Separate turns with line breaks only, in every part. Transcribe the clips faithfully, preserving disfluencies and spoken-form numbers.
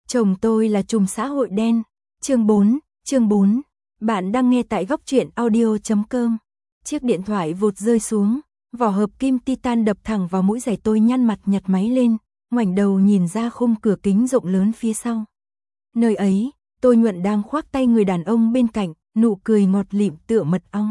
Chồng tôi là trùm xã hội đen. Chương bốn, chương bốn. Bạn đang nghe tại góc truyện audio chấm com. Chiếc điện thoại vụt rơi xuống, vỏ hộp kim titan đập thẳng vào mũi giày tôi, nhăn mặt nhặt máy lên, ngoảnh đầu nhìn ra khung cửa kính rộng lớn phía sau. Nơi ấy, Tôi Nhuận đang khoác tay người đàn ông bên cạnh, nụ cười ngọt lịm tựa mật ong.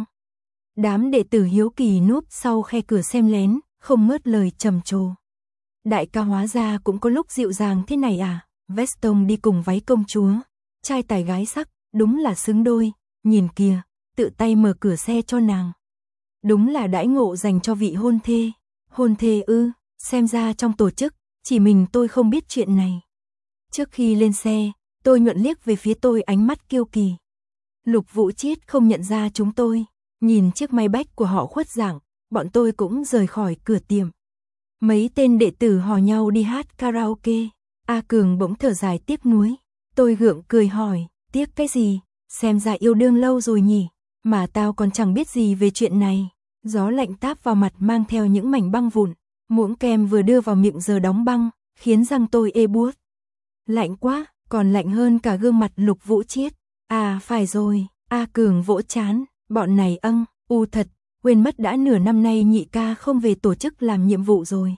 Đám đệ tử hiếu kỳ núp sau khe cửa xem lén, không ngớt lời trầm trồ. Đại ca hóa ra cũng có lúc dịu dàng thế này à? Veston đi cùng váy công chúa, trai tài gái sắc, đúng là xứng đôi. Nhìn kìa, tự tay mở cửa xe cho nàng. Đúng là đãi ngộ dành cho vị hôn thê. Hôn thê ư? Xem ra trong tổ chức chỉ mình tôi không biết chuyện này. Trước khi lên xe, Tôi Nhuận liếc về phía tôi, ánh mắt kiêu kỳ. Lục Vũ Chiết không nhận ra chúng tôi. Nhìn chiếc Maybach của họ khuất dạng, bọn tôi cũng rời khỏi cửa tiệm. Mấy tên đệ tử hò nhau đi hát karaoke. A Cường bỗng thở dài tiếc nuối. Tôi gượng cười hỏi, tiếc cái gì? Xem ra yêu đương lâu rồi nhỉ? Mà tao còn chẳng biết gì về chuyện này. Gió lạnh táp vào mặt mang theo những mảnh băng vụn. Muỗng kem vừa đưa vào miệng giờ đóng băng, khiến răng tôi ê buốt. Lạnh quá, còn lạnh hơn cả gương mặt Lục Vũ Chiết. À phải rồi, A Cường vỗ chán, bọn này âng, u thật, quên mất đã nửa năm nay nhị ca không về tổ chức làm nhiệm vụ rồi.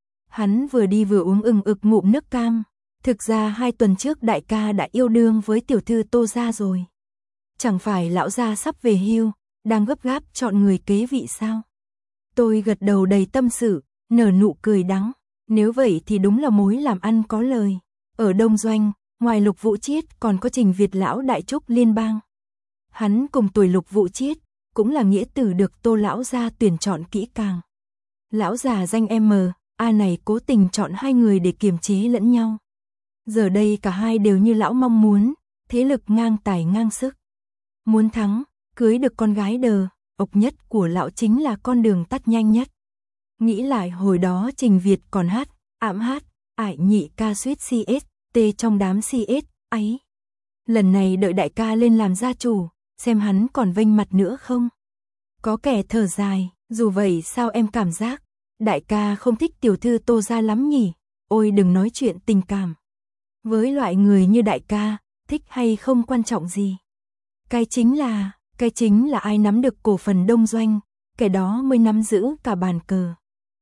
Hắn vừa đi vừa uống ừng ực ngụm nước cam. Thực ra hai tuần trước đại ca đã yêu đương với tiểu thư Tô gia rồi. Chẳng phải lão gia sắp về hưu, đang gấp gáp chọn người kế vị sao? Tôi gật đầu đầy tâm sự, nở nụ cười đắng. Nếu vậy thì đúng là mối làm ăn có lời. Ở Đông Doanh, ngoài Lục Vũ Chiết còn có Trình Việt lão đại trúc liên bang. Hắn cùng tuổi Lục Vũ Chiết, cũng là nghĩa tử được Tô lão gia tuyển chọn kỹ càng. Lão già danh M, A này cố tình chọn hai người để kiềm chế lẫn nhau. Giờ đây cả hai đều như lão mong muốn, thế lực ngang tài ngang sức. Muốn thắng, cưới được con gái đờ, ộc nhất của lão chính là con đường tắt nhanh nhất. Nghĩ lại hồi đó Trình Việt còn hát, ảm hát, ải nhị ca suýt xê ét, tê trong đám xê ét, ấy. Lần này đợi đại ca lên làm gia chủ, xem hắn còn vênh mặt nữa không. Có kẻ thở dài, dù vậy sao em cảm giác, đại ca không thích tiểu thư Tô gia lắm nhỉ? Ôi đừng nói chuyện tình cảm. Với loại người như đại ca, thích hay không quan trọng gì. Cái chính là, cái chính là ai nắm được cổ phần Đông Doanh, kẻ đó mới nắm giữ cả bàn cờ.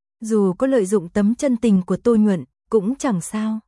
Dù có lợi dụng tấm chân tình của Tô Nhuận, cũng chẳng sao.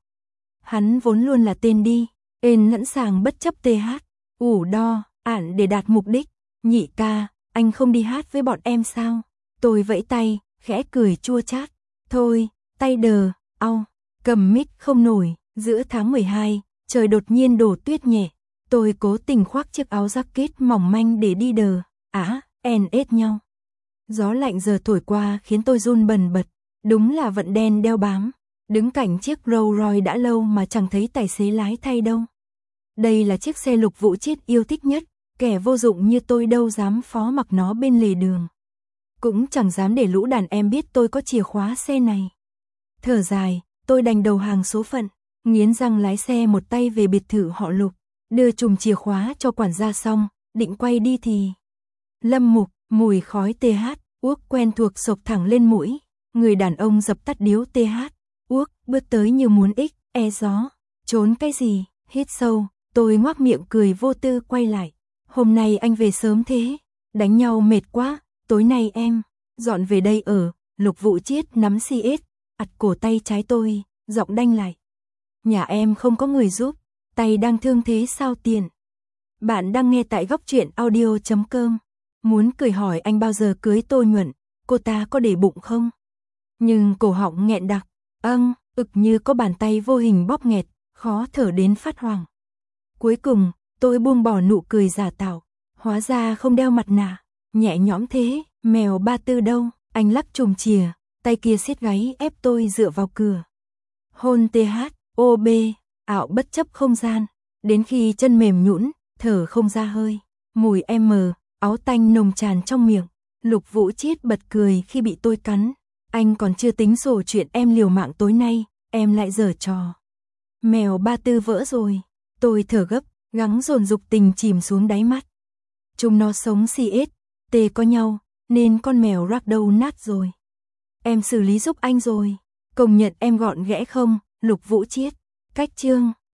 Hắn vốn luôn là tên đi, ên lẫn sàng bất chấp tê hát, ủ đo, ản để đạt mục đích. Nhị ca, anh không đi hát với bọn em sao? Tôi vẫy tay, khẽ cười chua chát. Thôi, tay đờ, au, cầm mic không nổi. Giữa tháng mười hai, trời đột nhiên đổ tuyết nhẹ. Tôi cố tình khoác chiếc áo jacket mỏng manh để đi đờ, á, en ết nhau. Gió lạnh giờ thổi qua khiến tôi run bần bật. Đúng là vận đen đeo bám. Đứng cạnh chiếc Rolls Royce đã lâu mà chẳng thấy tài xế lái thay đâu. Đây là chiếc xe Lục Vũ Chiết yêu thích nhất. Kẻ vô dụng như tôi đâu dám phó mặc nó bên lề đường. Cũng chẳng dám để lũ đàn em biết tôi có chìa khóa xe này. Thở dài, tôi đành đầu hàng số phận. Nghiến răng lái xe một tay về biệt thự họ Lục. Đưa chùm chìa khóa cho quản gia xong, định quay đi thì Lâm Mục, mùi khói tê hát, uốc quen thuộc sộc thẳng lên mũi. Người đàn ông dập tắt điếu tê hát, uốc, bước tới như muốn ích, e gió. Trốn cái gì, hít sâu, tôi ngoác miệng cười vô tư quay lại. Hôm nay anh về sớm thế, đánh nhau mệt quá, tối nay em dọn về đây ở. Lục Vũ Chiết nắm xê ét, ặt cổ tay trái tôi, giọng đanh lại. Nhà em không có người giúp, tay đang thương thế sao tiền. Bạn đang nghe tại góc truyện audio chấm com. Muốn cười hỏi anh bao giờ cưới Tô Nhuận, cô ta có để bụng không? Nhưng cổ họng nghẹn đặc, âng, ực như có bàn tay vô hình bóp nghẹt, khó thở đến phát hoảng. Cuối cùng, tôi buông bỏ nụ cười giả tạo, hóa ra không đeo mặt nạ, nhẹ nhõm thế, mèo ba tư đâu, anh lắc chùm chìa, tay kia siết gáy ép tôi dựa vào cửa. Hôn tê hát, ô bê, ảo bất chấp không gian, đến khi chân mềm nhũn, thở không ra hơi, mùi M, áo tanh nồng tràn trong miệng. Lục Vũ Chiết bật cười khi bị tôi cắn. Anh còn chưa tính sổ chuyện em liều mạng tối nay, em lại giở trò. Mèo ba tư vỡ rồi, tôi thở gấp, gắng dồn dục tình chìm xuống đáy mắt. Chúng nó sống xê ét, tê có nhau, nên con mèo ragdoll nát rồi. Em xử lý giúp anh rồi, công nhận em gọn ghẽ không, Lục Vũ Chiết. Cách chương